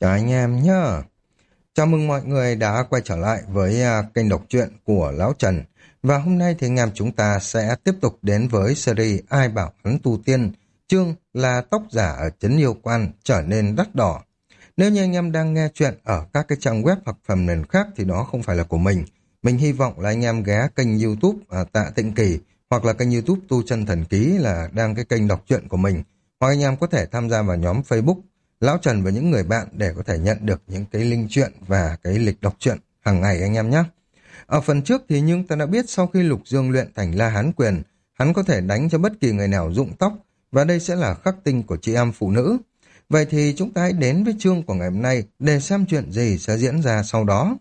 Chào anh em nhá. Chào mừng mọi người đã quay trở lại với kênh đọc truyện của Lão Trần. Và hôm nay thì anh em chúng ta sẽ tiếp tục đến với series Ai bảo hắn tu tiên, chương là tóc giả ở trấn Yêu Quan trở nên đắt đỏ. Nếu như anh em đang nghe chuyện ở các cái trang web hoặc phần mềm khác thì đó không phải là của mình. Mình hy vọng là anh em ghé kênh YouTube Tạ Tịnh Kỳ hoặc là kênh YouTube Tu Chân Thần Ký là đang cái kênh đọc truyện của mình. Hoặc anh em có thể tham gia vào nhóm Facebook Lão Trần và những người bạn để có thể nhận được những cái link truyện và cái lịch đọc truyện hàng ngày anh em nhé. Ở phần trước thì nhưng ta đã biết sau khi Lục Dương luyện thành La Hán Quyền, hắn có thể đánh cho bất kỳ người nào rụng tóc và đây sẽ là khắc tinh của chị em phụ nữ. Vậy thì chúng ta hãy đến với chương của ngày hôm nay để xem chuyện gì sẽ diễn ra sau đó.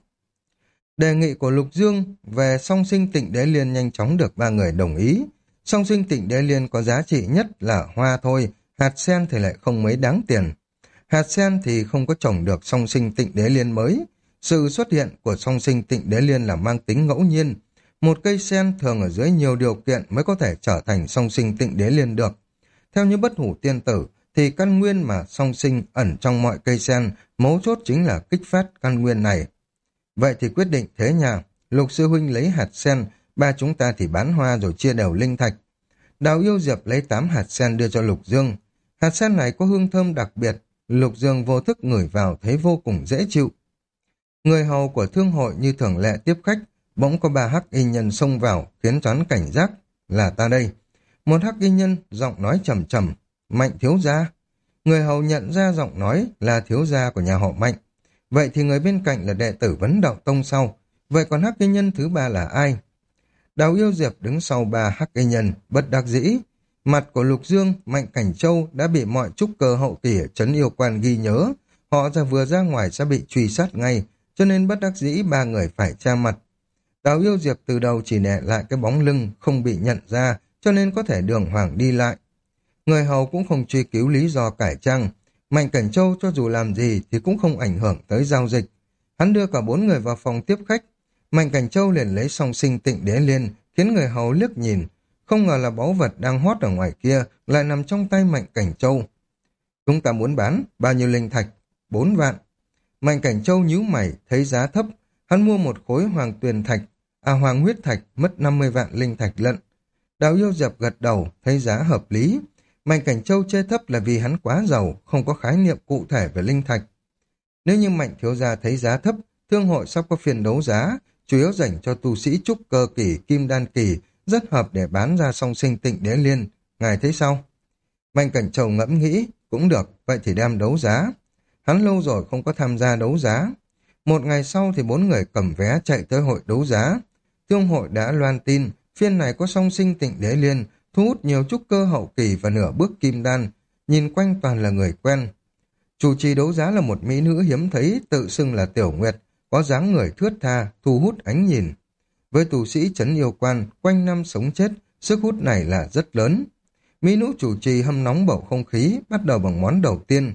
Đề nghị của Lục Dương về song sinh Tịnh Đế Liên nhanh chóng được ba người đồng ý. Song sinh Tịnh Đế Liên có giá trị nhất là hoa thôi, hạt sen thì lại không mấy đáng tiền. Hạt sen thì không có trồng được song sinh Tịnh Đế Liên mới. Sự xuất hiện của song sinh Tịnh Đế Liên là mang tính ngẫu nhiên. Một cây sen thường ở dưới nhiều điều kiện mới có thể trở thành song sinh Tịnh Đế Liên được. Theo như Bất Hủ Tiên Tử, thì căn nguyên mà song sinh ẩn trong mọi cây sen, mấu chốt chính là kích phát căn nguyên này. Vậy thì quyết định thế nhà, Lục Sư Huynh lấy hạt sen, ba chúng ta thì bán hoa rồi chia đều linh thạch. Đào Yêu Diệp lấy 8 hạt sen đưa cho Lục Dương. Hạt sen này có hương thơm đặc biệt, Lục Dương vô thức ngửi vào thấy vô cùng dễ chịu. Người hầu của thương hội như thường lệ tiếp khách, bỗng có 3 hắc y nhân xông vào, khiến choán cảnh giác. Là ta đây. Một hắc y nhân, giọng nói trầm trầm, Mạnh thiếu gia. Người hầu nhận ra giọng nói là thiếu gia của nhà họ Mạnh. Vậy thì người bên cạnh là đệ tử Vấn Đạo Tông sau. Vậy còn hắc y nhân thứ ba là ai? Đào Yêu Diệp đứng sau 3 hắc y nhân, bất đắc dĩ. Mặt của Lục Dương, Mạnh Cảnh Châu đã bị mọi trúc cơ hậu kỳ ở trấn Yêu Quan ghi nhớ. Họ vừa ra ngoài sẽ bị truy sát ngay, cho nên bất đắc dĩ 3 người phải tra mặt. Đào Yêu Diệp từ đầu chỉ để lại cái bóng lưng không bị nhận ra, cho nên có thể đường hoàng đi lại. Người hầu cũng không truy cứu lý do cải trang. Mạnh Cảnh Châu cho dù làm gì thì cũng không ảnh hưởng tới giao dịch. Hắn đưa cả 4 người vào phòng tiếp khách. Mạnh Cảnh Châu liền lấy song sinh Tịnh Đế Liên, khiến người hầu liếc nhìn. Không ngờ là báu vật đang hot ở ngoài kia lại nằm trong tay Mạnh Cảnh Châu. Chúng ta muốn bán bao nhiêu linh thạch? 4 vạn. Mạnh Cảnh Châu nhíu mày thấy giá thấp. Hắn mua một khối hoàng tuyền thạch, hoàng huyết thạch mất 50 vạn linh thạch lận. Đào Yêu Diệp gật đầu thấy giá hợp lý. Mạnh Cảnh Châu chê thấp là vì hắn quá giàu, không có khái niệm cụ thể về linh thạch. Nếu như Mạnh thiếu gia thấy giá thấp, thương hội sắp có phiên đấu giá, chủ yếu dành cho tu sĩ trúc cơ kỳ, kim đan kỳ, rất hợp để bán ra song sinh Tịnh Đế Liên. Ngài thấy sao? Mạnh Cảnh Châu ngẫm nghĩ, cũng được, vậy thì đem đấu giá. Hắn lâu rồi không có tham gia đấu giá. Một ngày sau thì 4 người cầm vé chạy tới hội đấu giá. Thương hội đã loan tin, phiên này có song sinh Tịnh Đế Liên, thu hút nhiều trúc cơ hậu kỳ và nửa bước kim đan, nhìn quanh toàn là người quen. Chủ trì đấu giá là một mỹ nữ hiếm thấy, tự xưng là Tiểu Nguyệt, có dáng người thướt tha, thu hút ánh nhìn. Với tu sĩ trấn Yêu Quan, quanh năm sống chết, sức hút này là rất lớn. Mỹ nữ chủ trì hâm nóng bầu không khí, bắt đầu bằng món đầu tiên.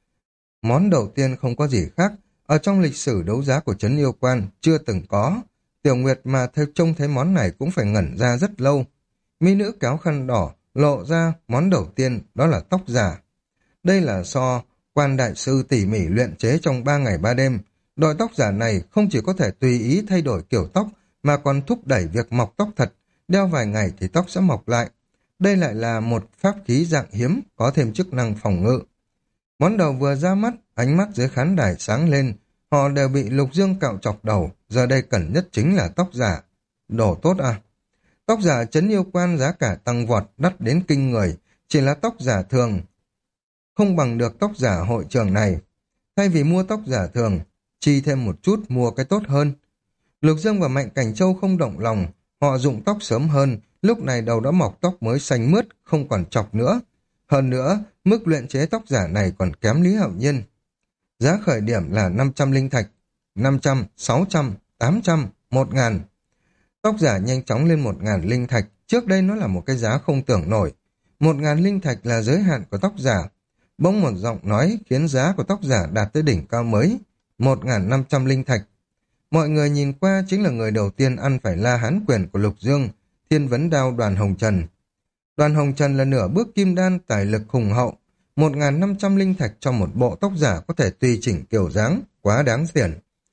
Món đầu tiên không có gì khác, ở trong lịch sử đấu giá của trấn Yêu Quan chưa từng có. Tiểu Nguyệt mà trông thấy món này cũng phải ngẩn ra rất lâu. Mỹ nữ kéo khăn đỏ, lộ ra món đầu tiên, đó là tóc giả. Đây là do Quan đại sư tỉ mỉ luyện chế trong 3 ngày 3 đêm. Đội tóc giả này không chỉ có thể tùy ý thay đổi kiểu tóc, mà còn thúc đẩy việc mọc tóc thật, đeo vài ngày thì tóc sẽ mọc lại. Đây lại là một pháp khí dạng hiếm, có thêm chức năng phòng ngự. Món đầu vừa ra mắt, ánh mắt dưới khán đài sáng lên, họ đều bị Lục Dương cạo chọc đầu, giờ đây cần nhất chính là tóc giả. Đồ tốt à? Tóc giả trấn Yêu Quan giá cả tăng vọt, đắt đến kinh người, chỉ là tóc giả thường không bằng được tóc giả hội trường này. Thay vì mua tóc giả thường, chi thêm một chút mua cái tốt hơn. Lục Dương và Mạnh Cảnh Châu không động lòng, họ rụng tóc sớm hơn, lúc này đầu đã mọc tóc mới xanh mướt, không còn chọc nữa. Hơn nữa, mức luyện chế tóc giả này còn kém Lý Hạo Nhiên. Giá khởi điểm là 500 linh thạch, 500, 600, 800, 1.000. Tóc giả nhanh chóng lên 1.000 linh thạch, trước đây nó là một cái giá không tưởng nổi. 1.000 linh thạch là giới hạn của tóc giả. Bỗng một giọng nói khiến giá của tóc giả đạt tới đỉnh cao mới, 1.500 linh thạch. Mọi người nhìn qua chính là người đầu tiên ăn phải La Hán Quyền của Lục Dương, Thiên Vấn Đao Đoàn Hồng Trần. Đoàn Hồng Trần là nửa bước kim đan, tài lực hùng hậu. 1.500 linh thạch cho một bộ tóc giả có thể tùy chỉnh kiểu dáng, quá đáng tiền.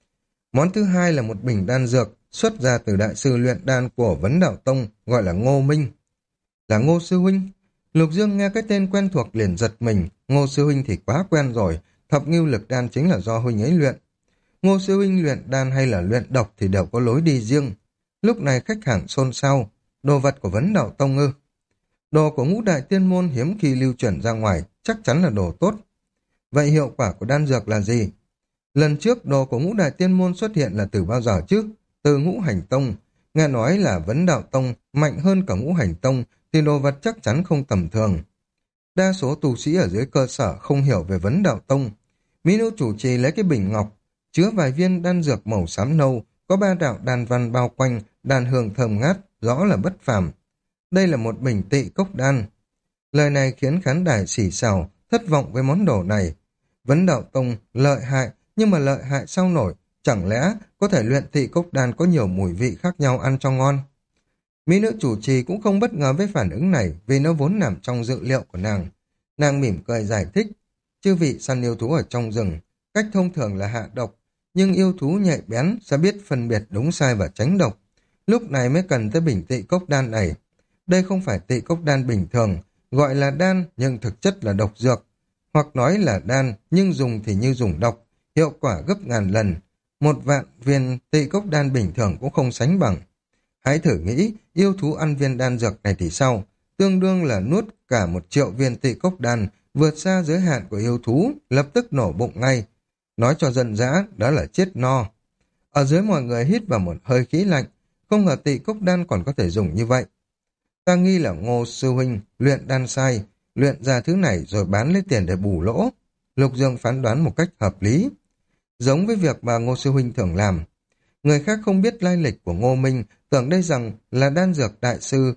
Món thứ hai là một bình đan dược xuất ra từ đại sư luyện đan của Vấn Đạo Tông, gọi là Ngô Minh. Là Ngô sư huynh? Lục Dương nghe cái tên quen thuộc liền giật mình. Ngô sư huynh thì quá quen rồi, thập ngưu lực đan chính là do huynh ấy luyện. Ngô sư huynh luyện đan hay là luyện độc thì đều có lối đi riêng. Lúc này khách hàng xôn xao. Đồ vật của Vấn Đạo Tông ư? Đồ của Ngũ Đại Tiên Môn hiếm khi lưu chuyển ra ngoài, chắc chắn là đồ tốt. Vậy hiệu quả của đan dược là gì? Lần trước đồ của Ngũ Đại Tiên Môn xuất hiện là từ bao giờ chứ? Từ Ngũ Hành Tông. Nghe nói là Vấn Đạo Tông mạnh hơn cả Ngũ Hành Tông thì đồ vật chắc chắn không tầm thường. Đa số tu sĩ ở dưới cơ sở không hiểu về Vấn Đạo Tông. Mỹ nữ chủ trì lấy cái bình ngọc chứa vài viên đan dược màu xám nâu, có 3 đạo đan văn bao quanh, đan hương thơm ngát, rõ là bất phàm. Đây là một bình tị cốc đan. Lời này khiến khán đài xì xào, thất vọng với món đồ này. Vấn Đạo Tông lợi hại, nhưng mà lợi hại sao nổi, chẳng lẽ có thể luyện tị cốc đan có nhiều mùi vị khác nhau ăn cho ngon? Mỹ nữ chủ trì cũng không bất ngờ với phản ứng này vì nó vốn nằm trong dự liệu của nàng. Nàng mỉm cười giải thích, chư vị săn yêu thú ở trong rừng, cách thông thường là hạ độc, nhưng yêu thú nhạy bén sẽ biết phân biệt đúng sai và tránh độc. Lúc này mới cần tới bình tị cốc đan này. Đây không phải tị cốc đan bình thường, gọi là đan nhưng thực chất là độc dược. Hoặc nói là đan nhưng dùng thì như dùng độc, hiệu quả gấp ngàn lần. 1.000.000 viên tị cốc đan bình thường cũng không sánh bằng. Hãy thử nghĩ, yêu thú ăn viên đan dược này thì sao? Tương đương là nuốt cả 1.000.000 viên tị cốc đan, vượt xa giới hạn của yêu thú, lập tức nổ bụng ngay. Nói cho dân dã, đó là chết no. Ở dưới mọi người hít vào một hơi khí lạnh, không ngờ tị cốc đan còn có thể dùng như vậy. Ta nghi là Ngô sư huynh luyện đan sai, luyện ra thứ này rồi bán lấy tiền để bù lỗ. Lục Dương phán đoán một cách hợp lý. Giống với việc mà Ngô sư huynh thường làm. Người khác không biết lai lịch của Ngô Minh, tưởng đây rằng là đan dược đại sư.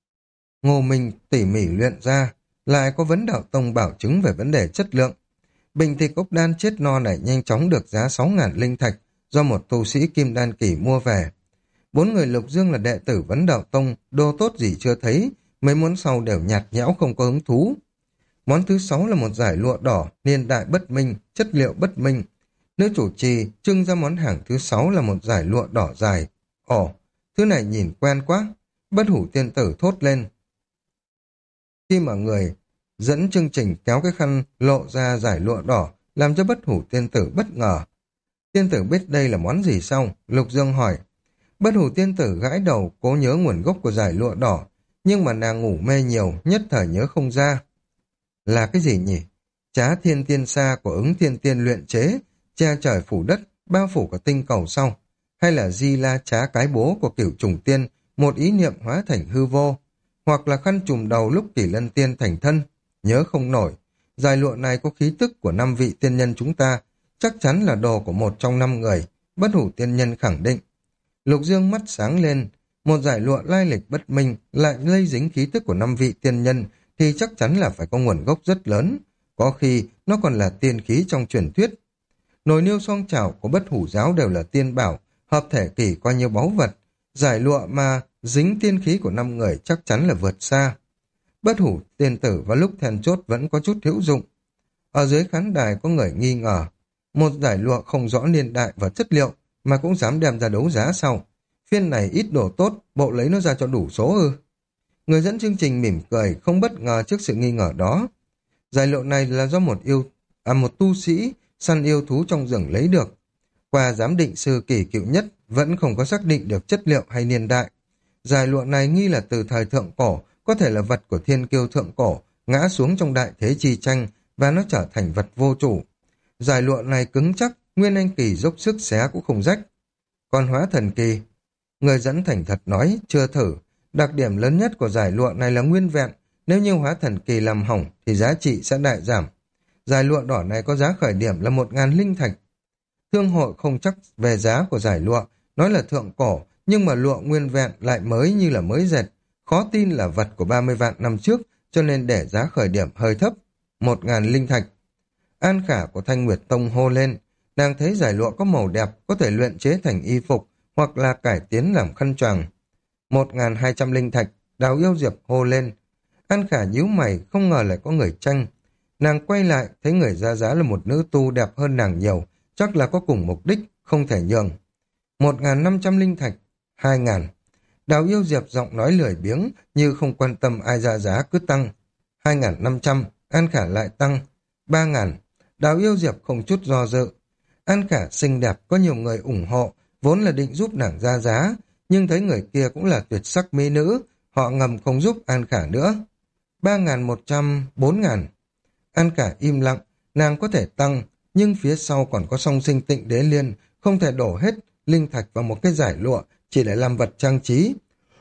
Ngô Minh tỉ mỉ luyện ra, lại có Vấn Đạo Tông bảo chứng về vấn đề chất lượng. Bình tị cốc đan chết no này nhanh chóng được giá 6.000 linh thạch do một tu sĩ kim đan kỳ mua về. 4 người Lục Dương là đệ tử Vấn Đạo Tông, đồ tốt gì chưa thấy, mấy món sau đều nhạt nhẽo không có hứng thú. Món thứ 6 là một dải lụa đỏ, niên đại bất minh, chất liệu bất minh. Nữ chủ trì trưng ra món hàng thứ 6 là một dải lụa đỏ dài. Ồ, thứ này nhìn quen quá. Bất Hủ Tiên Tử thốt lên. Khi mà người dẫn chương trình kéo cái khăn lộ ra dải lụa đỏ, làm cho Bất Hủ Tiên Tử bất ngờ. Tiên tử biết đây là món gì sao? Lục Dương hỏi. Bất Hủ Tiên Tử gãi đầu cố nhớ nguồn gốc của dải lụa đỏ, nhưng mà nàng ngủ mê nhiều, nhất thời nhớ không ra. Là cái gì nhỉ? Trá Thiên Tiên Sa của Ứng Thiên Tiên luyện chế, che trời phủ đất, bao phủ cả tinh cầu sau. Hay là Di La Trá Cái Bố của Cửu Trùng Tiên, một ý niệm hóa thành hư vô. Hoặc là khăn trùm đầu lúc Kỷ Lân Tiên thành thân, nhớ không nổi. Dải lụa này có khí tức của 5 vị tiên nhân chúng ta, chắc chắn là đồ của một trong 5 người, Bất Hủ Tiên Nhân khẳng định. Lục Dương mắt sáng lên, một dải lụa lai lịch bất minh lại lây dính khí tức của 5 vị tiên nhân thì chắc chắn là phải có nguồn gốc rất lớn, có khi nó còn là tiên khí trong truyền thuyết. Nồi niêu xoong chảo của Bất Hủ giáo đều là tiên bảo, hợp thể kỷ coi như báu vật, giải lụa mà dính tiên khí của 5 người chắc chắn là vượt xa. Bất Hủ Tiên Tử vào lúc then chốt vẫn có chút hữu dụng. Ở dưới khán đài có người nghi ngờ, một giải lụa không rõ niên đại và chất liệu mà cũng dám đem ra đấu giá sau. Phiên này ít đồ tốt, bộ lấy nó ra cho đủ số ư? Người dẫn chương trình mỉm cười, không bất ngờ trước sự nghi ngờ đó. Giải lụa này là do một tu sĩ săn yêu thú trong rừng lấy được. Qua giám định sư kỳ cựu nhất vẫn không có xác định được chất liệu hay niên đại. Giải lụa này nghi là từ thời thượng cổ, có thể là vật của thiên kiêu thượng cổ, ngã xuống trong đại thế chi tranh và nó trở thành vật vô chủ. Giải lụa này cứng chắc, Nguyên Anh kỳ dốc sức xé cũng không rách. Còn Hóa Thần kỳ, người dẫn thành thật nói, chưa thử. Đặc điểm lớn nhất của giải lụa này là nguyên vẹn, nếu như Hóa Thần kỳ làm hỏng thì giá trị sẽ đại giảm. Giải lụa đỏ này có giá khởi điểm là 1.000 linh thạch. Thương hội không chắc về giá của giải lụa, nói là thượng cổ, nhưng mà lụa nguyên vẹn lại mới như là mới dệt. Khó tin là vật của 30 vạn năm trước, cho nên để giá khởi điểm hơi thấp, 1.000 linh thạch. An Khả của Thanh Nguyệt Tông hô lên, nàng thấy giải lụa có màu đẹp, có thể luyện chế thành y phục, hoặc là cải tiến làm khăn choàng. 1.200 linh thạch, Đào Yêu Diệp hô lên. An Khả nhíu mày, không ngờ lại có người tranh. Nàng quay lại, thấy người ra giá là một nữ tu đẹp hơn nàng nhiều, chắc là có cùng mục đích, không thể nhường. 1.500 linh thạch, 2.000. Đào Yêu Diệp giọng nói lười biếng, như không quan tâm ai ra giá cứ tăng. 2.500, An Khả lại tăng. 3.000, Đào Yêu Diệp không chút do dự. An Khả xinh đẹp, có nhiều người ủng hộ, vốn là định giúp nàng ra giá, nhưng thấy người kia cũng là tuyệt sắc mỹ nữ, họ ngầm không giúp An Khả nữa. 3.100, 4.000. An Khả im lặng, nàng có thể tăng, nhưng phía sau còn có song sinh Tịnh Đế Liên, không thể đổ hết linh thạch vào một cái giải lụa, chỉ để làm vật trang trí.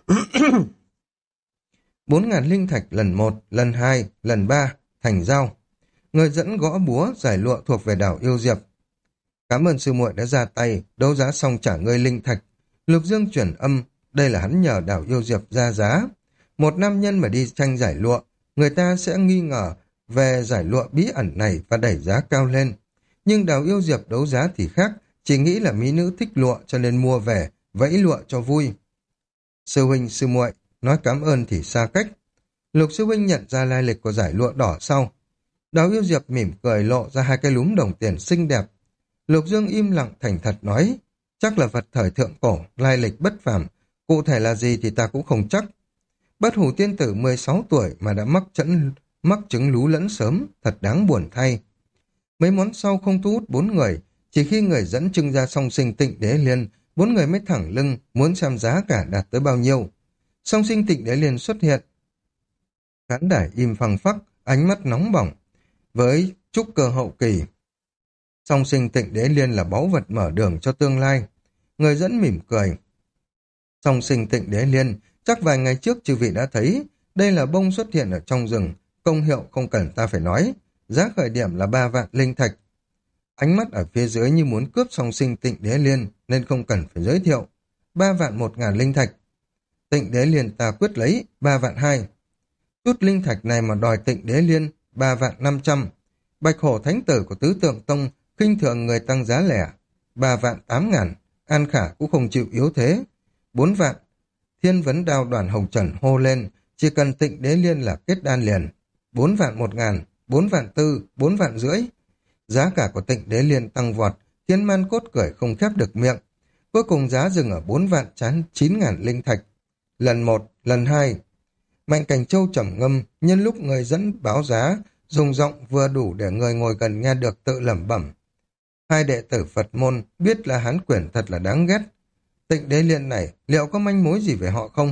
4.000 linh thạch lần 1, lần 2, lần 3, thành giao. Người dẫn gõ búa, giải lụa thuộc về Đào Yêu Diệp. Cảm ơn sư muội đã ra tay, đấu giá xong trả ngươi linh thạch. Lục Dương chuyển âm, đây là hắn nhờ Đào Yêu Diệp ra giá. Một nam nhân mà đi tranh giải lụa, người ta sẽ nghi ngờ về giải lụa bí ẩn này và đẩy giá cao lên. Nhưng Đào Yêu Diệp đấu giá thì khác, chỉ nghĩ là mỹ nữ thích lụa cho nên mua về, vẫy lụa cho vui. Sư huynh, sư muội, nói cảm ơn thì xa cách. Lục sư huynh nhận ra lai lịch của giải lụa đỏ sau. Đào Yêu Diệp mỉm cười lộ ra hai cái lúm đồng tiền xinh đẹp. Lục Dương im lặng thành thật nói, chắc là vật thời thượng cổ, lai lịch bất phàm, cụ thể là gì thì ta cũng không chắc. Bất Hủ tiên tử 16 tuổi mà đã mắc chứng lú lẫn sớm, thật đáng buồn thay. Mấy món sau không thu hút 4 người, chỉ khi người dẫn trưng ra song sinh Tịnh Đế Liên, 4 người mới thẳng lưng muốn xem giá cả đạt tới bao nhiêu. Song sinh Tịnh Đế Liên xuất hiện. Khán đài im phăng phắc, ánh mắt nóng bỏng. Với trúc cơ hậu kỳ, song sinh Tịnh Đế Liên là báu vật mở đường cho tương lai. Người dẫn mỉm cười. Song sinh Tịnh Đế Liên, chắc vài ngày trước chư vị đã thấy, đây là bông xuất hiện ở trong rừng, công hiệu không cần ta phải nói. Giá khởi điểm là 3 vạn linh thạch. Ánh mắt ở phía dưới như muốn cướp song sinh Tịnh Đế Liên, nên không cần phải giới thiệu. 3 vạn 1.000 linh thạch. Tịnh Đế Liên ta quyết lấy, 3 vạn 2. Chút linh thạch này mà đòi Tịnh Đế Liên, 3 vạn 500. Bạch Hổ Thánh Tử của Tứ Tượng Tông khinh thường người tăng giá lẻ, 3 vạn 8.000. An Khả cũng không chịu yếu thế, 4 vạn. Thiên Vấn Đao Đoàn Hồng Trần hô lên, chỉ cần Tịnh Đế Liên là kết đan liền. 4 vạn 1.000, 4 vạn 4, 4 vạn rưỡi. Giá cả của Tịnh Đế Liên tăng vọt, Thiên Man Cốt cười không khép được miệng. Cuối cùng giá dừng ở 4 vạn 9.000 linh thạch. Lần 1, lần 2. Mạnh Cảnh Châu trầm ngâm, nhân lúc người dẫn báo giá, dùng giọng vừa đủ để người ngồi gần nghe được tự lẩm bẩm. Hai đệ tử Phật môn biết là Hán Quyển thật là đáng ghét. Tịnh Đế Liên này liệu có manh mối gì về họ không?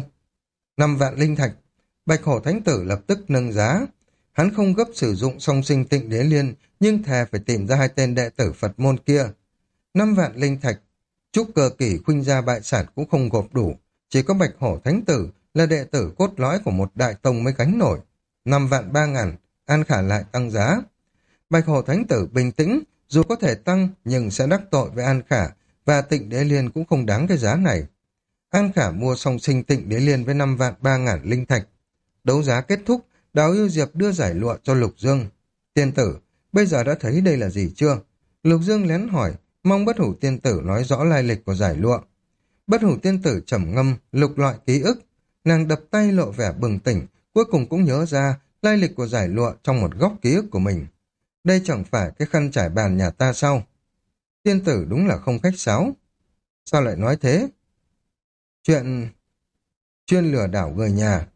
5 vạn linh thạch. Bạch Hổ Thánh Tử lập tức nâng giá. Hắn không gấp sử dụng song sinh Tịnh Đế Liên, nhưng thề phải tìm ra hai tên đệ tử Phật môn kia. 5 vạn linh thạch. Trúc cơ kỳ khuynh gia bại sản cũng không gộp đủ. Chỉ có Bạch Hổ Thánh Tử là đệ tử cốt lõi của một đại tông mới gánh nổi. 5 vạn 3.000. An Khả lại tăng giá. Bạch Hổ Thánh Tử bình tĩnh, dù có thể tăng nhưng sẽ đắc tội với An Khả, và Tịnh Đế Liên cũng không đáng cái giá này. An Khả mua song sinh Tịnh Đế Liên với 5 vạn 3.000 linh thạch. Đấu giá kết thúc, Đào Yêu Diệp đưa giải lụa cho Lục Dương. Tiên tử, bây giờ đã thấy đây là gì chưa? Lục Dương lén hỏi, mong Bất Hủ tiên tử nói rõ lai lịch của giải lụa. Bất Hủ tiên tử trầm ngâm, lục loại ký ức. Nàng đập tay lộ vẻ bừng tỉnh, cuối cùng cũng nhớ ra lai lịch của giải lụa trong một góc ký ức của mình. Đây chẳng phải cái khăn trải bàn nhà ta sao? Tiên tử đúng là không khách sáo. Sao lại nói thế? Chuyện chuyên lừa đảo người nhà.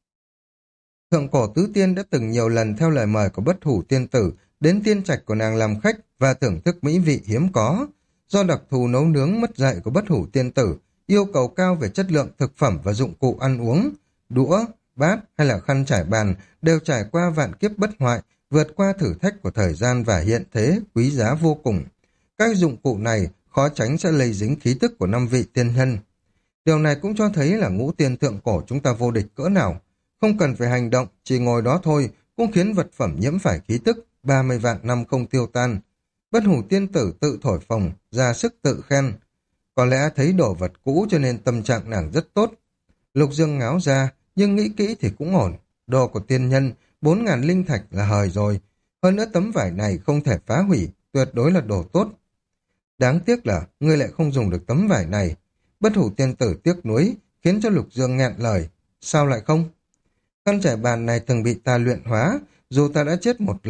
Thượng cổ tứ tiên đã từng nhiều lần theo lời mời của Bất Hủ tiên tử đến tiên trạch của nàng làm khách và thưởng thức mỹ vị hiếm có. Do đặc thù nấu nướng mất dạy của Bất Hủ tiên tử, yêu cầu cao về chất lượng thực phẩm và dụng cụ ăn uống, đũa, bát hay là khăn trải bàn đều trải qua vạn kiếp bất hoại, vượt qua thử thách của thời gian và hiện thế quý giá vô cùng. Các dụng cụ này khó tránh sẽ lây dính khí tức của 5 vị tiên nhân. Điều này cũng cho thấy là ngũ tiên thượng cổ chúng ta vô địch cỡ nào. Không cần phải hành động, chỉ ngồi đó thôi cũng khiến vật phẩm nhiễm phải khí tức 30 vạn năm không tiêu tan. Bất Hủ tiên tử tự thổi phồng, ra sức tự khen. Có lẽ thấy đồ vật cũ cho nên tâm trạng nàng rất tốt. Lục Dương ngáo ra, nhưng nghĩ kỹ thì cũng ổn. Đồ của tiên nhân, 4.000 linh thạch là hời rồi. Hơn nữa tấm vải này không thể phá hủy, tuyệt đối là đồ tốt. Đáng tiếc là ngươi lại không dùng được tấm vải này. Bất Hủ tiên tử tiếc nuối, khiến cho Lục Dương nghẹn lời. Sao lại không? Khăn trải bàn này từng bị ta luyện hóa, dù ta đã chết một lần,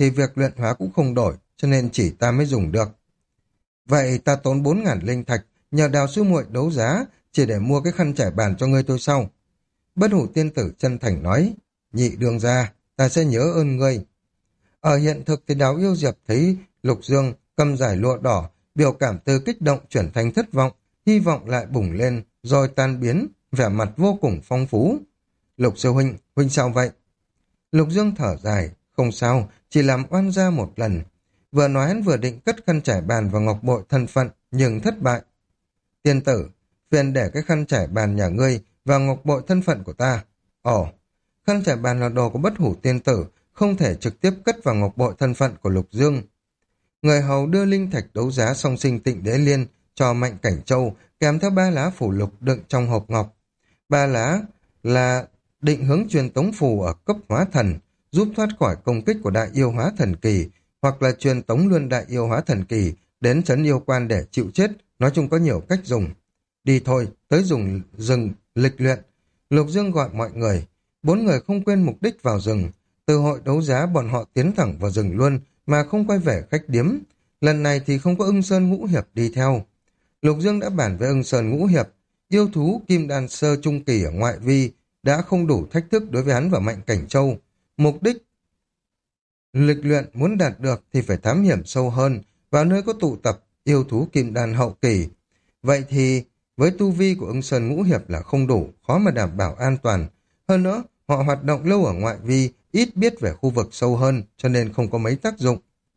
thì việc luyện hóa cũng không đổi, cho nên chỉ ta mới dùng được. Vậy ta tốn 4.000 linh thạch, nhờ Đào sư muội đấu giá, chỉ để mua cái khăn trải bàn cho ngươi tôi sau. Bất hủ tiên tử chân thành nói, nhị đường ra, ta sẽ nhớ ơn ngươi. Ở hiện thực thì Đào Yêu Diệp thấy Lục Dương cầm giải lụa đỏ, biểu cảm từ kích động chuyển thành thất vọng, hy vọng lại bùng lên, rồi tan biến, vẻ mặt vô cùng phong phú. Lục sư huynh, huynh sao vậy? Lục Dương thở dài, không sao, chỉ làm oan gia một lần. Vừa nói hắn vừa định cất khăn trải bàn vào ngọc bội thân phận, nhưng thất bại. Tiên tử, phiền để cái khăn trải bàn nhà ngươi vào ngọc bội thân phận của ta. Ồ, khăn trải bàn là đồ của bất hủ tiên tử, không thể trực tiếp cất vào ngọc bội thân phận của Lục Dương. Người hầu đưa linh thạch đấu giá song sinh tịnh đế liên cho Mạnh Cảnh Châu, kèm theo 3 lá phủ lục đựng trong hộp ngọc. 3 lá là định hướng truyền tống phù ở cấp hóa thần, giúp thoát khỏi công kích của đại yêu hóa thần kỳ, hoặc là truyền tống luân đại yêu hóa thần kỳ đến trấn yêu quan để chịu chết, nói chung có nhiều cách dùng. Đi thôi, tới dùng rừng lịch luyện. Lục Dương gọi mọi người. 4 người không quên mục đích vào rừng. Từ hội đấu giá bọn họ tiến thẳng vào rừng luôn, mà không quay về khách điếm. Lần này thì không có Ưng Sơn Ngũ Hiệp đi theo. Lục Dương đã bàn với Ưng Sơn Ngũ Hiệp. Yêu thú kim đan sơ trung kỳ ở ngoại vi đã không đủ thách thức đối với hắn và Mạnh Cảnh Châu. Mục đích lịch luyện muốn đạt được thì phải thám hiểm sâu hơn, vào nơi có tụ tập yêu thú kim đan hậu kỳ. Vậy thì với tu vi của Ưng Sơn Ngũ Hiệp là không đủ, khó mà đảm bảo an toàn. Hơn nữa, họ hoạt động lâu ở ngoại vi, ít biết về khu vực sâu hơn, cho nên không có mấy tác dụng.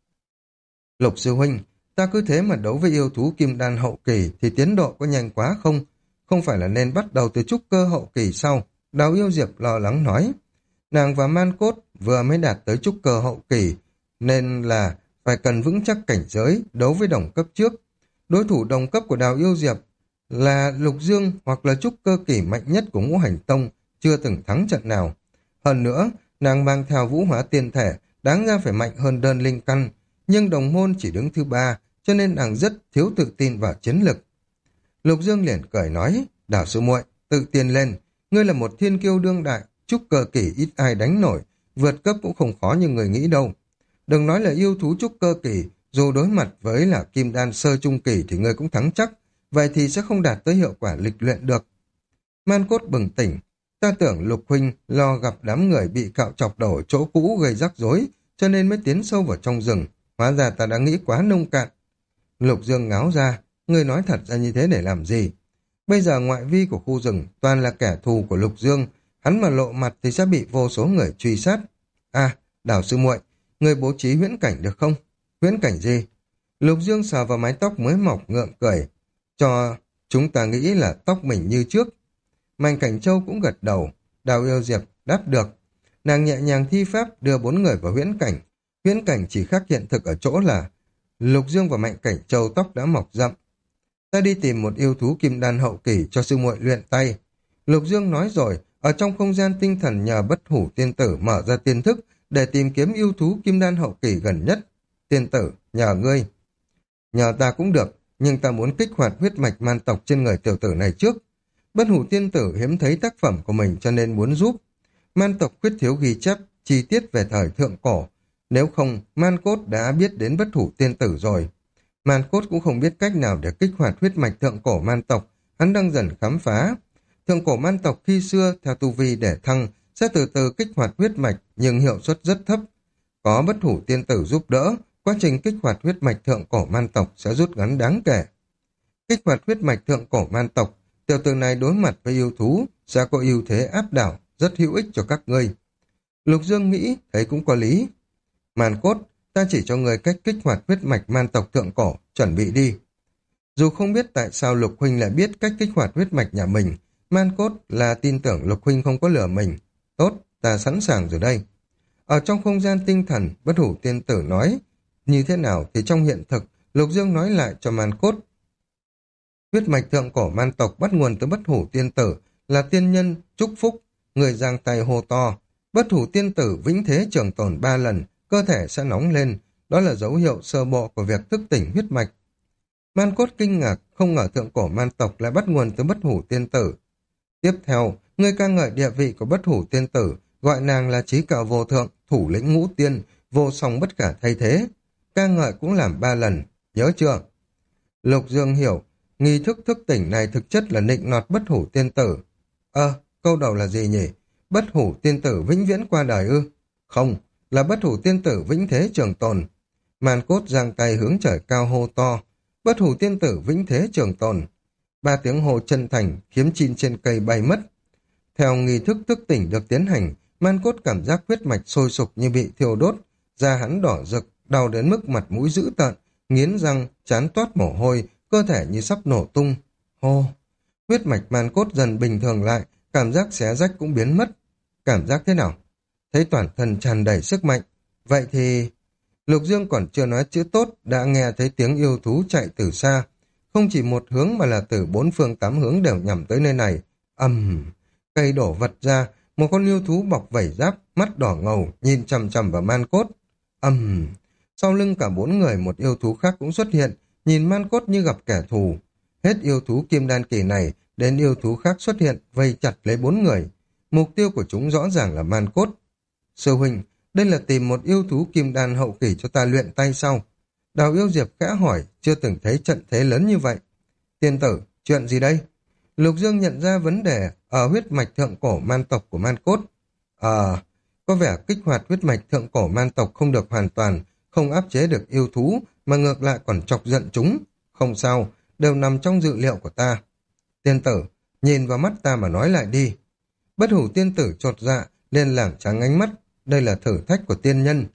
Lục sư huynh, ta cứ thế mà đấu với yêu thú kim đan hậu kỳ thì tiến độ có nhanh quá không? Không phải là nên bắt đầu từ trúc cơ hậu kỳ sau? Đào Yêu Diệp lo lắng nói. Nàng và Man Cốt vừa mới đạt tới trúc cơ hậu kỳ, nên là phải cần vững chắc cảnh giới, đấu với đồng cấp trước. Đối thủ đồng cấp của Đào Yêu Diệp là Lục Dương hoặc là trúc cơ kỳ mạnh nhất của Ngũ Hành Tông, chưa từng thắng trận nào. Hơn nữa, nàng mang theo vũ hóa tiên thể, đáng ra phải mạnh hơn đơn linh căn, nhưng đồng môn chỉ đứng thứ 3, cho nên nàng rất thiếu tự tin vào chiến lực. Lục Dương liền cười nói, Đào sư muội, tự tin lên, ngươi là một thiên kiêu đương đại, trúc cơ kỳ ít ai đánh nổi, vượt cấp cũng không khó như người nghĩ đâu. Đừng nói là yêu thú trúc cơ kỳ, dù đối mặt với là kim đan sơ trung kỳ thì ngươi cũng thắng chắc, vậy thì sẽ không đạt tới hiệu quả lịch luyện được. Man Cốt bừng tỉnh, ta tưởng Lục huynh lo gặp đám người bị cạo chọc đầu ở chỗ cũ gây rắc rối, cho nên mới tiến sâu vào trong rừng, hóa ra ta đã nghĩ quá nông cạn. Lục Dương ngáo ra, ngươi nói thật ra như thế để làm gì? Bây giờ ngoại vi của khu rừng toàn là kẻ thù của Lục Dương, hắn mà lộ mặt thì sẽ bị vô số người truy sát. À, Đào sư muội, ngươi bố trí huyễn cảnh được không? Huyễn cảnh gì? Lục Dương sờ vào mái tóc mới mọc ngượng cười, cho chúng ta nghĩ là tóc mình như trước. Mạnh Cảnh Châu cũng gật đầu, Đào Yêu Diệp đáp được. Nàng nhẹ nhàng thi pháp đưa 4 người vào huyễn cảnh. Huyễn cảnh chỉ khác hiện thực ở chỗ là Lục Dương và Mạnh Cảnh Châu tóc đã mọc rậm. Ta đi tìm một yêu thú kim đan hậu kỳ cho sư muội luyện tay. Lục Dương nói rồi, ở trong không gian tinh thần nhờ bất hủ tiên tử mở ra tiên thức để tìm kiếm yêu thú kim đan hậu kỳ gần nhất. Tiên tử, nhờ ngươi. Nhờ ta cũng được, nhưng ta muốn kích hoạt huyết mạch man tộc trên người tiểu tử này trước. Bất hủ tiên tử hiếm thấy tác phẩm của mình cho nên muốn giúp. Man tộc khuyết thiếu ghi chép chi tiết về thời thượng cổ. Nếu không, Man Cốt đã biết đến bất hủ tiên tử rồi. Man Cốt cũng không biết cách nào để kích hoạt huyết mạch thượng cổ man tộc. Hắn đang dần khám phá. Thượng cổ man tộc khi xưa, theo tu vi để thăng, sẽ từ từ kích hoạt huyết mạch, nhưng hiệu suất rất thấp. Có bất hủ tiên tử giúp đỡ, quá trình kích hoạt huyết mạch thượng cổ man tộc sẽ rút ngắn đáng kể. Kích hoạt huyết mạch thượng cổ man tộc, tiểu tử này đối mặt với yêu thú sẽ có ưu thế áp đảo, rất hữu ích cho các ngươi. Lục Dương nghĩ thấy cũng có lý. Man Cốt, ta chỉ cho người cách kích hoạt huyết mạch man tộc thượng cổ, chuẩn bị đi. Dù không biết tại sao Lục huynh lại biết cách kích hoạt huyết mạch nhà mình, Man Cốt là tin tưởng Lục huynh không có lừa mình. Tốt, ta sẵn sàng rồi đây. Ở trong không gian tinh thần, bất hủ tiên tử nói như thế nào thì trong hiện thực, Lục Dương nói lại cho Man Cốt. Huyết mạch thượng cổ man tộc bắt nguồn từ bất hủ tiên tử, là tiên nhân, chúc phúc, người giang tay hô to. Bất hủ tiên tử vĩnh thế trường tồn 3 lần, cơ thể sẽ nóng lên, đó là dấu hiệu sơ bộ của việc thức tỉnh huyết mạch. Man Cốt kinh ngạc, không ngờ thượng cổ man tộc lại bắt nguồn từ bất hủ tiên tử. Tiếp theo, người ca ngợi địa vị của bất hủ tiên tử, gọi nàng là trí cao vô thượng, thủ lĩnh ngũ tiên, vô song bất khả thay thế. Ca ngợi cũng làm 3 lần, nhớ chưa? Lục Dương hiểu, nghi thức thức tỉnh này thực chất là nịnh nọt bất hủ tiên tử. Câu đầu là gì nhỉ? Bất hủ tiên tử vĩnh viễn qua đời ư? Không, là bất hủ tiên tử vĩnh thế trường tồn. Màn cốt giang tay hướng trời cao hô to. Bất hủ tiên tử vĩnh thế trường tồn. 3 tiếng hô chân thành, kiếm chim trên cây bay mất. Theo nghi thức thức tỉnh được tiến hành, man cốt cảm giác huyết mạch sôi sục như bị thiêu đốt, da hắn đỏ rực, đau đến mức mặt mũi dữ tợn, nghiến răng, trán toát mồ hôi, cơ thể như sắp nổ tung. Hô! Huyết mạch man cốt dần bình thường lại, cảm giác xé rách cũng biến mất. Cảm giác thế nào? Thấy toàn thân tràn đầy sức mạnh. Vậy thì... Lục Dương còn chưa nói chữ tốt, đã nghe thấy tiếng yêu thú chạy từ xa. Không chỉ một hướng mà là từ 4 phương 8 hướng đều nhằm tới nơi này. Cây đổ vật ra, một con yêu thú bọc vảy giáp, mắt đỏ ngầu, nhìn chằm chằm vào man cốt. Sau lưng cả 4 người một yêu thú khác cũng xuất hiện, nhìn man cốt như gặp kẻ thù. Hết yêu thú kim đan kỳ này, đến yêu thú khác xuất hiện, vây chặt lấy 4 người. Mục tiêu của chúng rõ ràng là man cốt. Sư huynh, đây là tìm một yêu thú kim đan hậu kỳ cho ta luyện tay sau. Đào Yêu Diệp khẽ hỏi, chưa từng thấy trận thế lớn như vậy. Tiên tử, chuyện gì đây? Lục Dương nhận ra vấn đề ở huyết mạch thượng cổ man tộc của man cốt. Có vẻ kích hoạt huyết mạch thượng cổ man tộc không được hoàn toàn, không áp chế được yêu thú, mà ngược lại còn chọc giận chúng. Không sao, đều nằm trong dự liệu của ta. Tiên tử, nhìn vào mắt ta mà nói lại đi. Bất hủ tiên tử chột dạ, lên lảng trắng ánh mắt. Đây là thử thách của tiên nhân.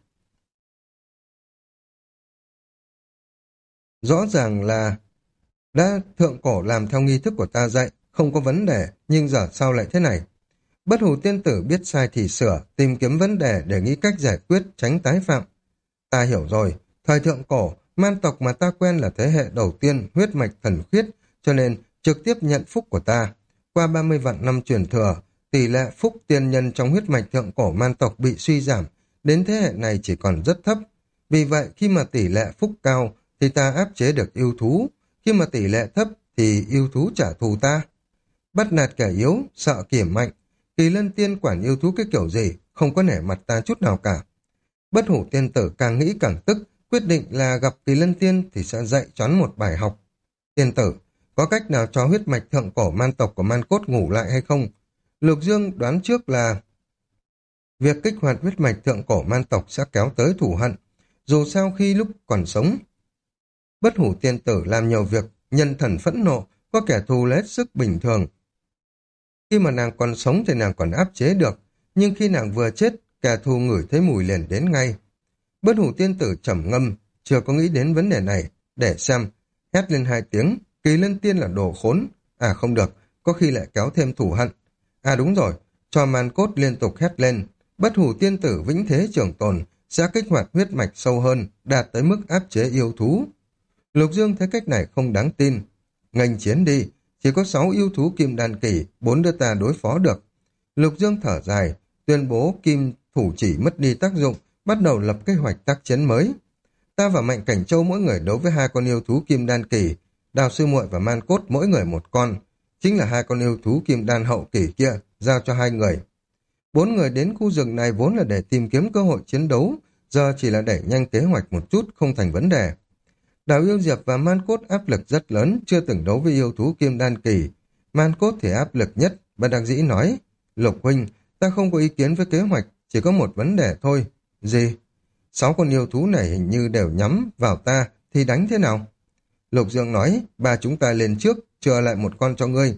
Rõ ràng là đã thượng cổ làm theo nghi thức của ta dạy, không có vấn đề, nhưng giờ sao lại thế này? Bất hủ tiên tử biết sai thì sửa, tìm kiếm vấn đề để nghĩ cách giải quyết, tránh tái phạm. Ta hiểu rồi, thời thượng cổ, man tộc mà ta quen là thế hệ đầu tiên, huyết mạch thần khuyết, cho nên trực tiếp nhận phúc của ta. Qua 30 vạn năm truyền thừa, tỷ lệ phúc tiên nhân trong huyết mạch thượng cổ man tộc bị suy giảm, đến thế hệ này chỉ còn rất thấp. Vì vậy, khi mà tỷ lệ phúc cao, thì ta áp chế được yêu thú. Khi mà tỷ lệ thấp, thì yêu thú trả thù ta. Bắt nạt kẻ yếu, sợ kẻ mạnh. Kỳ Lân Tiên quản yêu thú cái kiểu gì, không có nể mặt ta chút nào cả. Bất hủ tiên tử càng nghĩ càng tức, quyết định là gặp Kỳ Lân Tiên thì sẽ dạy choán một bài học. Tiên tử, có cách nào cho huyết mạch thượng cổ man tộc của man cốt ngủ lại hay không? Lục Dương đoán trước là việc kích hoạt huyết mạch thượng cổ man tộc sẽ kéo tới thù hận. Dù sao khi lúc còn sống, bất hủ tiên tử làm nhiều việc, nhân thần phẫn nộ, có kẻ thù là hết sức bình thường. Khi mà nàng còn sống thì nàng còn áp chế được, nhưng khi nàng vừa chết, kẻ thù ngửi thấy mùi liền đến ngay. Bất hủ tiên tử trầm ngâm, chưa có nghĩ đến vấn đề này, để xem, hét lên 2 tiếng, Kỳ Lân Tiên là đồ khốn. Không được, có khi lại kéo thêm thù hận. Đúng rồi, cho man cốt liên tục hét lên, bất hủ tiên tử vĩnh thế trường tồn, sẽ kích hoạt huyết mạch sâu hơn, đạt tới mức áp chế yêu thú. Lục Dương thấy cách này không đáng tin. Nghênh chiến đi, chỉ có 6 yêu thú kim đan kỳ, 4 đứa ta đối phó được. Lục Dương thở dài, tuyên bố kim thủ chỉ mất đi tác dụng, bắt đầu lập kế hoạch tác chiến mới. Ta và Mạnh Cảnh Châu mỗi người đấu với 2 con yêu thú kim đan kỳ, Đào Sư Muội và Man Cốt mỗi người 1 con, chính là 2 con yêu thú kim đan hậu kỳ kia, giao cho 2 người. 4 người đến khu rừng này vốn là để tìm kiếm cơ hội chiến đấu, giờ chỉ là đẩy nhanh kế hoạch một chút, không thành vấn đề. Đào Yêu Diệp và Man Cốt áp lực rất lớn, chưa từng đấu với yêu thú kim đan kỳ. Man Cốt thì áp lực nhất, bất đắc dĩ nói, Lục huynh, ta không có ý kiến với kế hoạch, chỉ có một vấn đề thôi. Gì? 6 con yêu thú này hình như đều nhắm vào ta, thì đánh thế nào? Lục Dương nói, 3 chúng ta lên trước, chừa lại 1 con cho ngươi.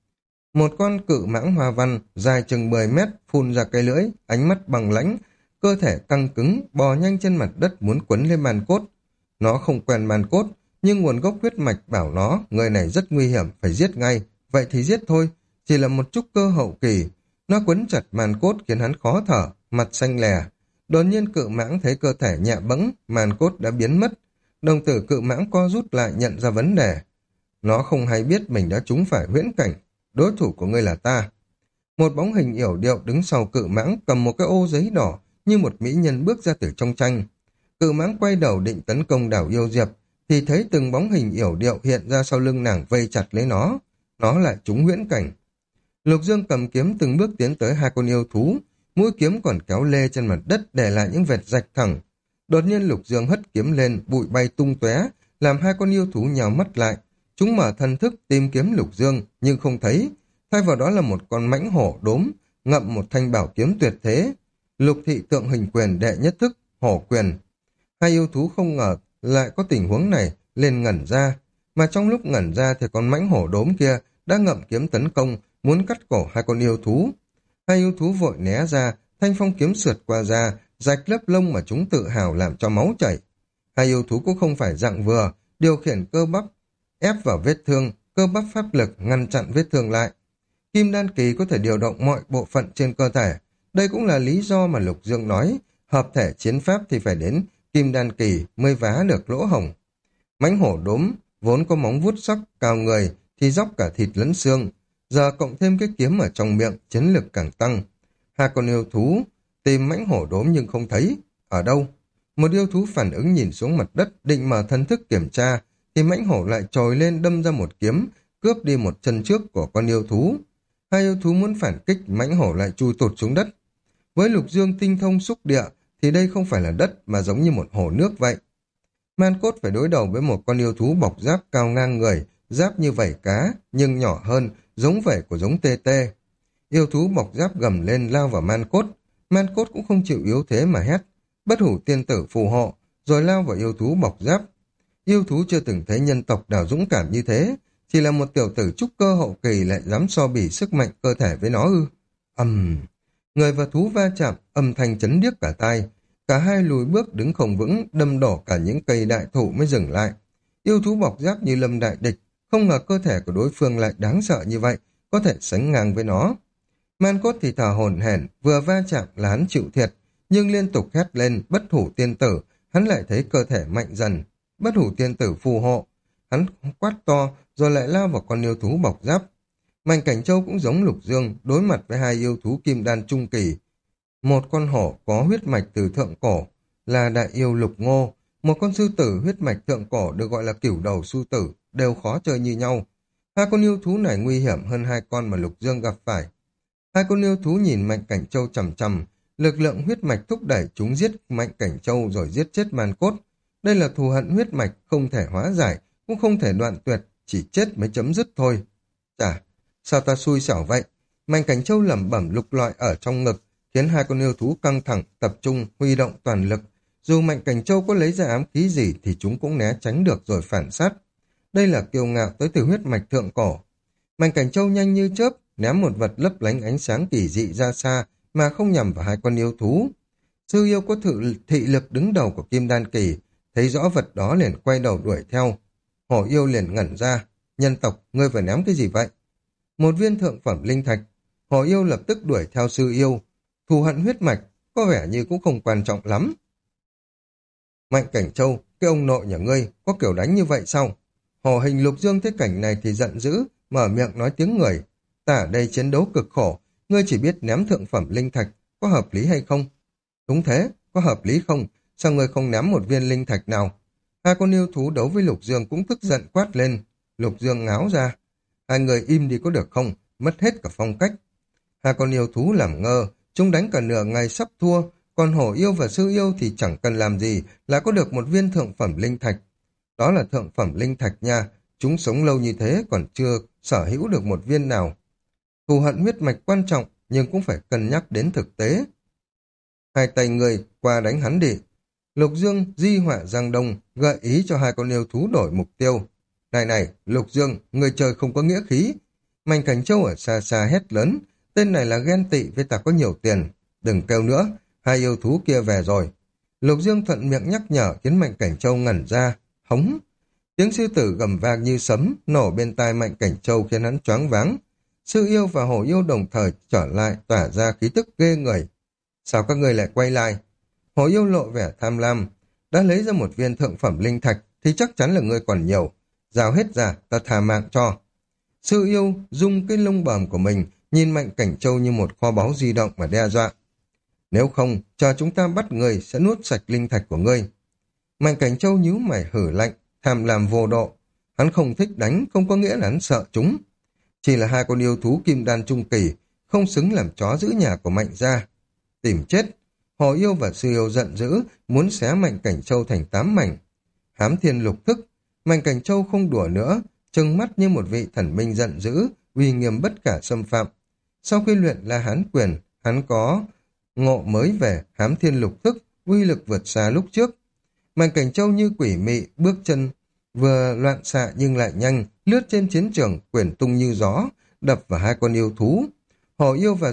Một con cự mãng hoa văn, dài chừng 10 mét, phun ra cây lưỡi, ánh mắt bằng lãnh, cơ thể căng cứng, bò nhanh trên mặt đất muốn quấn lên Man Cốt. Nó không quen Man Cốt, nhưng nguồn gốc huyết mạch bảo nó, người này rất nguy hiểm, phải giết ngay. Vậy thì giết thôi, chỉ là một chút cơ hậu kỳ. Nó quấn chặt Man Cốt khiến hắn khó thở, mặt xanh lè. Đột nhiên cự mãng thấy cơ thể nhẹ bẫng, Man Cốt đã biến mất. Đồng tử cự mãng co rút lại nhận ra vấn đề. Nó không hay biết mình đã trúng phải huyễn cảnh. Đối thủ của ngươi là ta. Một bóng hình yểu điệu đứng sau cự mãng cầm một cái ô giấy đỏ như một mỹ nhân bước ra từ trong tranh. Cự mãng quay đầu định tấn công Đào Yêu Diệp thì thấy từng bóng hình yểu điệu hiện ra sau lưng nàng vây chặt lấy nó. Nó lại trúng huyễn cảnh. Lục Dương cầm kiếm từng bước tiến tới 2 con yêu thú, mũi kiếm còn kéo lê trên mặt đất để lại những vệt rạch thẳng. Đột nhiên Lục Dương hất kiếm lên, bụi bay tung tóe, làm hai con yêu thú nhào mắt lại. Chúng mở thần thức tìm kiếm Lục Dương, nhưng không thấy. Thay vào đó là một con mãnh hổ đốm, ngậm một thanh bảo kiếm tuyệt thế. Lục thị tượng hình quyền đệ nhất thức, hổ quyền. Hai yêu thú không ngờ lại có tình huống này, lên ngẩn ra. Mà trong lúc ngẩn ra thì con mãnh hổ đốm kia đã ngậm kiếm tấn công, muốn cắt cổ hai con yêu thú. Hai yêu thú vội né ra, thanh phong kiếm sượt qua da, rạch lớp lông mà chúng tự hào làm cho máu chảy. Hai yêu thú cũng không phải dạng vừa, điều khiển cơ bắp, ép vào vết thương, cơ bắp pháp lực ngăn chặn vết thương lại. Kim đan kỳ có thể điều động mọi bộ phận trên cơ thể. Đây cũng là lý do mà Lục Dương nói, hợp thể chiến pháp thì phải đến kim đan kỳ mới vá được lỗ hổng. Mãnh hổ đốm, vốn có móng vuốt sắc, cao người, thì dóc cả thịt lẫn xương. Giờ cộng thêm cái kiếm ở trong miệng, chiến lực càng tăng. Hai con yêu thú tìm mãnh hổ đốm nhưng không thấy. Ở đâu? Một yêu thú phản ứng nhìn xuống mặt đất, định mở thần thức kiểm tra, thì mãnh hổ lại trồi lên đâm ra một kiếm, cướp đi một chân trước của con yêu thú. Hai yêu thú muốn phản kích, mãnh hổ lại chui tụt xuống đất. Với Lục Dương tinh thông xúc địa, thì đây không phải là đất mà giống như một hồ nước vậy. Man Cốt phải đối đầu với một con yêu thú bọc giáp cao ngang người, giáp như vảy cá, nhưng nhỏ hơn, giống vảy của giống tê tê. Yêu thú bọc giáp gầm lên lao vào Man Cốt. Man Cốt cũng không chịu yếu thế mà hét, bất hủ tiên tử phù hộ, rồi lao vào yêu thú bọc giáp. Yêu thú chưa từng thấy nhân tộc nào dũng cảm như thế, chỉ là một tiểu tử trúc cơ hậu kỳ lại dám so bì sức mạnh cơ thể với nó ư. Người và thú va chạm, âm thanh chấn điếc cả tai. Cả hai lùi bước đứng không vững, đâm đổ cả những cây đại thụ mới dừng lại. Yêu thú bọc giáp như lâm đại địch, không ngờ cơ thể của đối phương lại đáng sợ như vậy, có thể sánh ngang với nó. Man Cốt thì thở hổn hển, vừa va chạm là hắn chịu thiệt, nhưng liên tục hét lên bất hủ tiên tử, hắn lại thấy cơ thể mạnh dần. Bất hủ tiên tử phù hộ, hắn quát to rồi lại lao vào con yêu thú bọc giáp. Mạnh Cảnh Châu cũng giống Lục Dương, đối mặt với hai yêu thú kim đan trung kỳ. Một con hổ có huyết mạch từ thượng cổ là đại yêu Lục Ngô, một con sư tử huyết mạch thượng cổ được gọi là cửu đầu sư tử, đều khó chơi như nhau. Hai con yêu thú này nguy hiểm hơn hai con mà Lục Dương gặp phải. Hai con yêu thú nhìn Mạnh Cảnh Châu chằm chằm, lực lượng huyết mạch thúc đẩy chúng giết Mạnh Cảnh Châu rồi giết chết Man Cốt. Đây là thù hận huyết mạch, không thể hóa giải, cũng không thể đoạn tuyệt, chỉ chết mới chấm dứt thôi. Chà, sao ta xui xẻo vậy? Mạnh Cảnh Châu lẩm bẩm lục lọi ở trong ngực, khiến hai con yêu thú căng thẳng, tập trung, huy động toàn lực. Dù Mạnh Cảnh Châu có lấy ra ám khí gì thì chúng cũng né tránh được rồi phản sát. Đây là kiêu ngạo tới từ huyết mạch thượng cổ. Mạnh Cảnh Châu nhanh như chớp, ném một vật lấp lánh ánh sáng kỳ dị ra xa mà không nhằm vào hai con yêu thú. Sư yêu có thị lực đứng đầu của Kim Đan Kỳ, thấy rõ vật đó liền quay đầu đuổi theo. Hổ yêu liền ngẩn ra, nhân tộc, ngươi vừa ném cái gì vậy? Một viên thượng phẩm linh thạch. Hổ yêu lập tức đuổi theo sư yêu. Thù hận huyết mạch, có vẻ như cũng không quan trọng lắm. Mạnh Cảnh Châu, cái ông nội nhà ngươi, có kiểu đánh như vậy sao? Hổ hình Lục Dương thấy cảnh này thì giận dữ, mở miệng nói tiếng người. Ta ở đây chiến đấu cực khổ, ngươi chỉ biết ném thượng phẩm linh thạch, có hợp lý hay không? Đúng thế, có hợp lý không? Sao ngươi không ném một viên linh thạch nào? Hai con yêu thú đấu với Lục Dương cũng tức giận quát lên. Lục Dương ngáo ra. Hai người im đi có được không? Mất hết cả phong cách. Hai con yêu thú làm ngơ, chúng đánh cả nửa ngày sắp thua, còn hổ yêu và sư yêu thì chẳng cần làm gì, là có được một viên thượng phẩm linh thạch. Đó là thượng phẩm linh thạch nha, chúng sống lâu như thế còn chưa sở hữu được một viên nào. Thù hận huyết mạch quan trọng, nhưng cũng phải cân nhắc đến thực tế. Hai tay người qua đánh hắn đi. Lục Dương di họa Giang Đông gợi ý cho hai con yêu thú đổi mục tiêu. Này này, Lục Dương, người chơi không có nghĩa khí. Mạnh Cảnh Châu ở xa xa hét lớn, tên này là ghen tị với ta có nhiều tiền. Đừng kêu nữa, hai yêu thú kia về rồi. Lục Dương thuận miệng nhắc nhở khiến Mạnh Cảnh Châu ngẩn ra, hống. Tiếng sư tử gầm vang như sấm, nổ bên tai Mạnh Cảnh Châu khiến hắn choáng váng. Sư yêu và hổ yêu đồng thời trở lại tỏa ra khí tức ghê người. Sao các ngươi lại quay lại? Hổ yêu lộ vẻ tham lam. Đã lấy ra một viên thượng phẩm linh thạch thì chắc chắn là ngươi còn nhiều. Giao hết ra, ta thà mạng cho. Sư yêu dùng cái lông bờm của mình nhìn Mạnh Cảnh Châu như một kho báu di động mà đe dọa. Nếu không, chờ chúng ta bắt người sẽ nuốt sạch linh thạch của ngươi. Mạnh Cảnh Châu nhíu mày hử lạnh, tham lam vô độ. Hắn không thích đánh, không có nghĩa là hắn sợ chúng. Chỉ là hai con yêu thú kim đan trung kỳ, không xứng làm chó giữ nhà của Mạnh gia. Tìm chết. Hồ yêu và sư yêu giận dữ, muốn xé Mạnh Cảnh Châu thành 8 mảnh. Hám thiên lục thức, Mạnh Cảnh Châu không đùa nữa, trừng mắt như một vị thần minh giận dữ, uy nghiêm bất khả xâm phạm. Sau khi luyện La Hán quyền, hắn có ngộ mới về hám thiên lục thức, uy lực vượt xa lúc trước. Mạnh Cảnh Châu như quỷ mị, bước chân vừa loạn xạ nhưng lại nhanh, lướt trên chiến trường, quyền tung như gió, đập vào hai con yêu thú. Hổ yêu và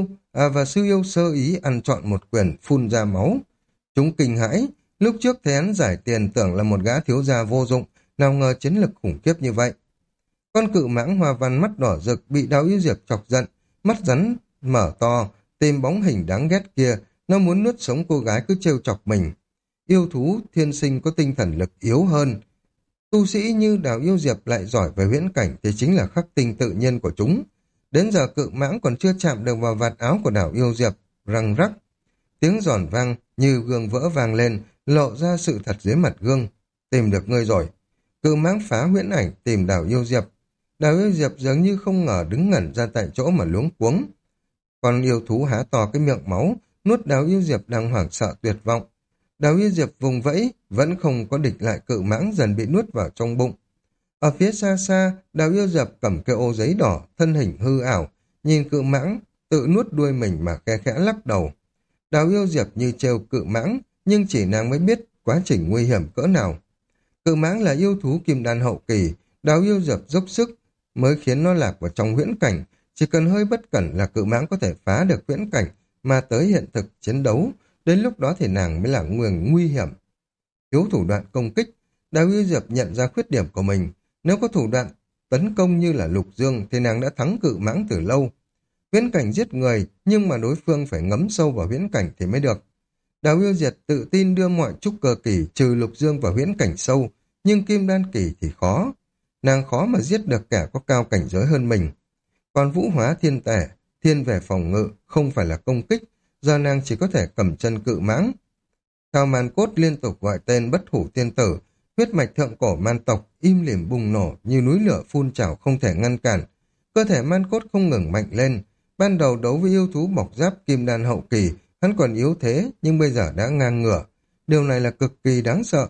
sư yêu sơ ý ăn trọn một quyền, phun ra máu. Chúng kinh hãi, lúc trước thấy hắn giải tiền tưởng là một gã thiếu gia vô dụng, nào ngờ chiến lực khủng khiếp như vậy. Con cự mãng hoa văn mắt đỏ rực bị Đào Yêu Diệp chọc giận, mắt rắn mở to, tìm bóng hình đáng ghét kia, nó muốn nuốt sống cô gái cứ trêu chọc mình. Yêu thú thiên sinh có tinh thần lực yếu hơn. Tu sĩ như Đào Yêu Diệp lại giỏi về huyễn cảnh thì chính là khắc tinh tự nhiên của chúng. Đến giờ cự mãng còn chưa chạm được vào vạt áo của Đào Yêu Diệp, răng rắc. Tiếng giòn vang như gương vỡ vang lên, lộ ra sự thật dưới mặt gương. Tìm được ngươi rồi. Cự mãng phá huyễn ảnh tìm Đào Yêu Diệp. Đào Yêu Diệp dường như không ngờ đứng ngẩn ra tại chỗ mà luống cuống. Con yêu thú há to cái miệng máu, nuốt Đào Yêu Diệp đang hoảng sợ tuyệt vọng. Đào Yêu Diệp vùng vẫy, vẫn không có địch lại cự mãng dần bị nuốt vào trong bụng. Ở phía xa xa, Đào Yêu Diệp cầm cái ô giấy đỏ, thân hình hư ảo, nhìn cự mãng, tự nuốt đuôi mình mà khe khẽ lắc đầu. Đào Yêu Diệp như trêu cự mãng, nhưng chỉ nàng mới biết quá trình nguy hiểm cỡ nào. Cự mãng là yêu thú kim đan hậu kỳ, Đào Yêu Diệp dốc sức mới khiến nó lạc vào trong huyễn cảnh, chỉ cần hơi bất cẩn là cự mãng có thể phá được huyễn cảnh mà tới hiện thực chiến đấu, đến lúc đó thì nàng mới là người nguy hiểm. Thiếu thủ đoạn công kích, Đào Yêu Diệp nhận ra khuyết điểm của mình, nếu có thủ đoạn tấn công như là Lục Dương thì nàng đã thắng cự mãng từ lâu. Huyễn cảnh giết người, nhưng mà đối phương phải ngấm sâu vào huyễn cảnh thì mới được. Đào Yêu Diệp tự tin đưa mọi trúc cơ kỳ trừ Lục Dương vào huyễn cảnh sâu, nhưng kim đan kỳ thì khó. Nàng khó mà giết được kẻ có cao cảnh giới hơn mình. Còn vũ hóa thiên tể, thiên về phòng ngự, không phải là công kích, giờ nàng chỉ có thể cầm chân cự mãng. Thao Man Cốt liên tục gọi tên bất hủ tiên tử, huyết mạch thượng cổ man tộc im lìm bùng nổ như núi lửa phun trào không thể ngăn cản. Cơ thể Man Cốt không ngừng mạnh lên. Ban đầu đấu với yêu thú bọc giáp kim đan hậu kỳ, hắn còn yếu thế nhưng bây giờ đã ngang ngửa. Điều này là cực kỳ đáng sợ.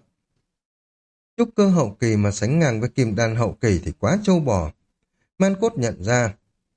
Trúc cơ hậu kỳ mà sánh ngang với kim đan hậu kỳ thì quá trâu bò. Man Cốt nhận ra,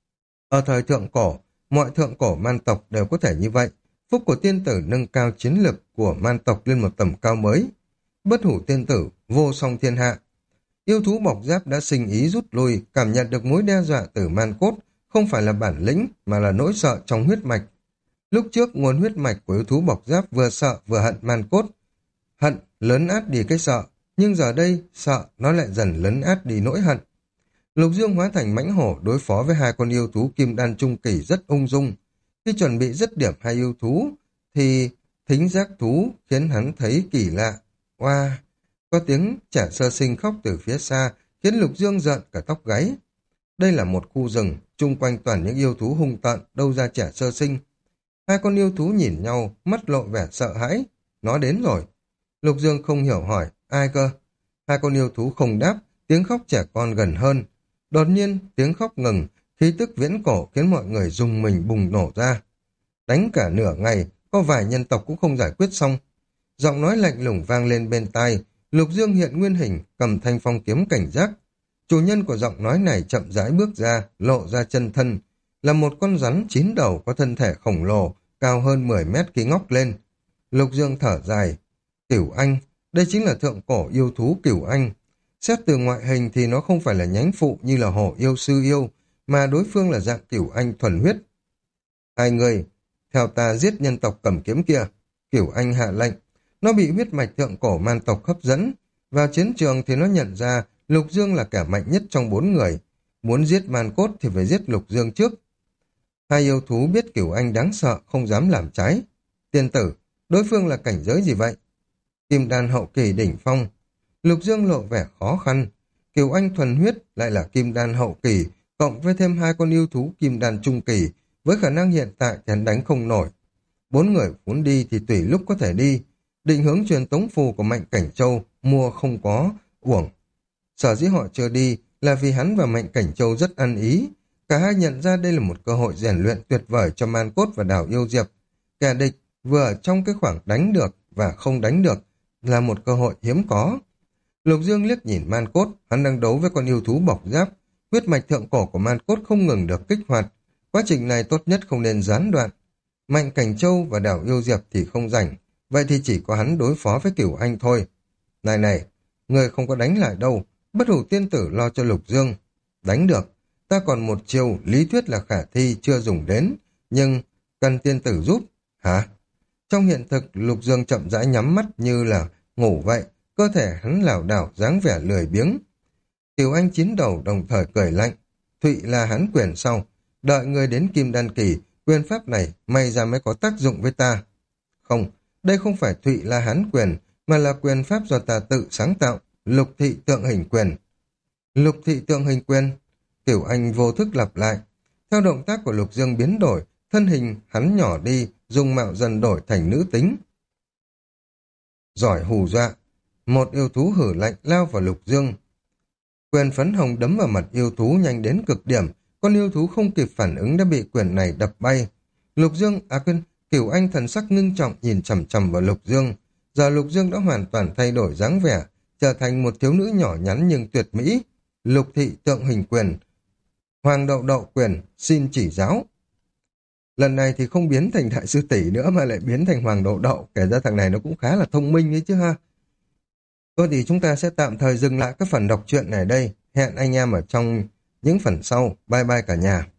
ở thời thượng cổ, mọi thượng cổ man tộc đều có thể như vậy. Phúc của tiên tử nâng cao chiến lực của man tộc lên một tầm cao mới. Bất hủ tiên tử, vô song thiên hạ. Yêu thú bọc giáp đã sinh ý rút lui, cảm nhận được mối đe dọa từ Man Cốt, không phải là bản lĩnh mà là nỗi sợ trong huyết mạch. Lúc trước nguồn huyết mạch của yêu thú bọc giáp vừa sợ vừa hận Man Cốt. Hận lớn át đi cái sợ, nhưng giờ đây sợ nó lại dần lấn át đi nỗi hận. Lục Dương hóa thành mãnh hổ đối phó với hai con yêu thú kim đan trung kỳ rất ung dung. Khi chuẩn bị dứt điểm hai yêu thú, thì thính giác thú khiến hắn thấy kỳ lạ. Oa! Có tiếng trẻ sơ sinh khóc từ phía xa, khiến Lục Dương giận cả tóc gáy. Đây là một khu rừng, chung quanh toàn những yêu thú hung tợn, đâu ra trẻ sơ sinh. Hai con yêu thú nhìn nhau, mắt lộ vẻ sợ hãi. Nó đến rồi. Lục Dương không hiểu hỏi, ai cơ? Hai con yêu thú không đáp, tiếng khóc trẻ con gần hơn. Đột nhiên, tiếng khóc ngừng, khí tức viễn cổ khiến mọi người rùng mình bùng nổ ra. Đánh cả nửa ngày, có vài nhân tộc cũng không giải quyết xong. Giọng nói lạnh lùng vang lên bên tai, Lục Dương hiện nguyên hình, cầm thanh phong kiếm cảnh giác. Chủ nhân của giọng nói này chậm rãi bước ra, lộ ra chân thân, là một con rắn 9 đầu có thân thể khổng lồ, cao hơn 10 mét khi ngóc lên. Lục Dương thở dài, Cửu Anh, đây chính là thượng cổ yêu thú Cửu Anh. Xét từ ngoại hình thì nó không phải là nhánh phụ như là hổ yêu sư yêu, mà đối phương là dạng Cửu Anh thuần huyết. Hai người, theo ta giết nhân tộc cầm kiếm kia. Cửu Anh hạ lệnh, nó bị huyết mạch thượng cổ man tộc hấp dẫn. Vào chiến trường thì nó nhận ra Lục Dương là kẻ mạnh nhất trong 4 người. Muốn giết Man Cốt thì phải giết Lục Dương trước. Hai yêu thú biết Cửu Anh đáng sợ, không dám làm trái. Tiên tử, đối phương là cảnh giới gì vậy? Kim đan hậu kỳ đỉnh phong. Lục Dương lộ vẻ khó khăn. Cửu Anh thuần huyết lại là kim đan hậu kỳ, cộng với thêm hai con yêu thú kim đan trung kỳ, với khả năng hiện tại thì hắn đánh không nổi. 4 người muốn đi thì tùy lúc có thể đi. Định hướng truyền tống phù của Mạnh Cảnh Châu mua không có uổng. Sở dĩ họ chưa đi là vì hắn và Mạnh Cảnh Châu rất ăn ý. Cả hai nhận ra đây là một cơ hội rèn luyện tuyệt vời cho Man Cốt và Đào Yêu Diệp. Kẻ địch vừa ở trong cái khoảng đánh được và không đánh được là một cơ hội hiếm có. Lục Dương liếc nhìn Man Cốt, hắn đang đấu với con yêu thú bọc giáp, huyết mạch thượng cổ của Man Cốt không ngừng được kích hoạt, quá trình này tốt nhất không nên gián đoạn. Mạnh Cảnh Châu và đảo Yêu Diệp thì không rảnh, vậy thì chỉ có hắn đối phó với Cửu Anh thôi. Này này, người không có đánh lại đâu, Bất Hủ Tiên Tử lo cho Lục Dương. Đánh được, ta còn một chiêu lý thuyết là khả thi chưa dùng đến, nhưng cần tiên tử giúp. Hả? Trong hiện thực, Lục Dương chậm rãi nhắm mắt như là ngủ vậy, cơ thể hắn lảo đảo dáng vẻ lười biếng. Kiều Anh chiến đầu đồng thời cười lạnh. Thụy là hắn quyền sau, đợi người đến Kim Đan Kỳ, quyền pháp này may ra mới có tác dụng với ta. Không, đây không phải Thụy là hắn quyền, mà là quyền pháp do ta tự sáng tạo, lục thị tượng hình quyền. Lục thị tượng hình quyền, Tiểu Anh vô thức lặp lại. Theo động tác của Lục Dương biến đổi, thân hình hắn nhỏ đi, dung mạo dần đổi thành nữ tính. Giỏi hù dọa, một yêu thú hử lạnh lao vào Lục Dương. Quyền phấn hồng đấm vào mặt yêu thú nhanh đến cực điểm, con yêu thú không kịp phản ứng đã bị quyền này đập bay. Lục Dương, Cửu Anh thần sắc ngưng trọng nhìn chằm chằm vào Lục Dương. Giờ Lục Dương đã hoàn toàn thay đổi dáng vẻ, trở thành một thiếu nữ nhỏ nhắn nhưng tuyệt mỹ. Lục thị tượng hình quyền, Hoàng đậu đậu quyền, xin chỉ giáo. Lần này thì không biến thành đại sư tỷ nữa mà lại biến thành Hoàng đậu đậu, kể ra thằng này nó cũng khá là thông minh ấy chứ ha. Thôi thì chúng ta sẽ tạm thời dừng lại các phần đọc truyện này đây. Hẹn anh em ở trong những phần sau. Bye bye cả nhà.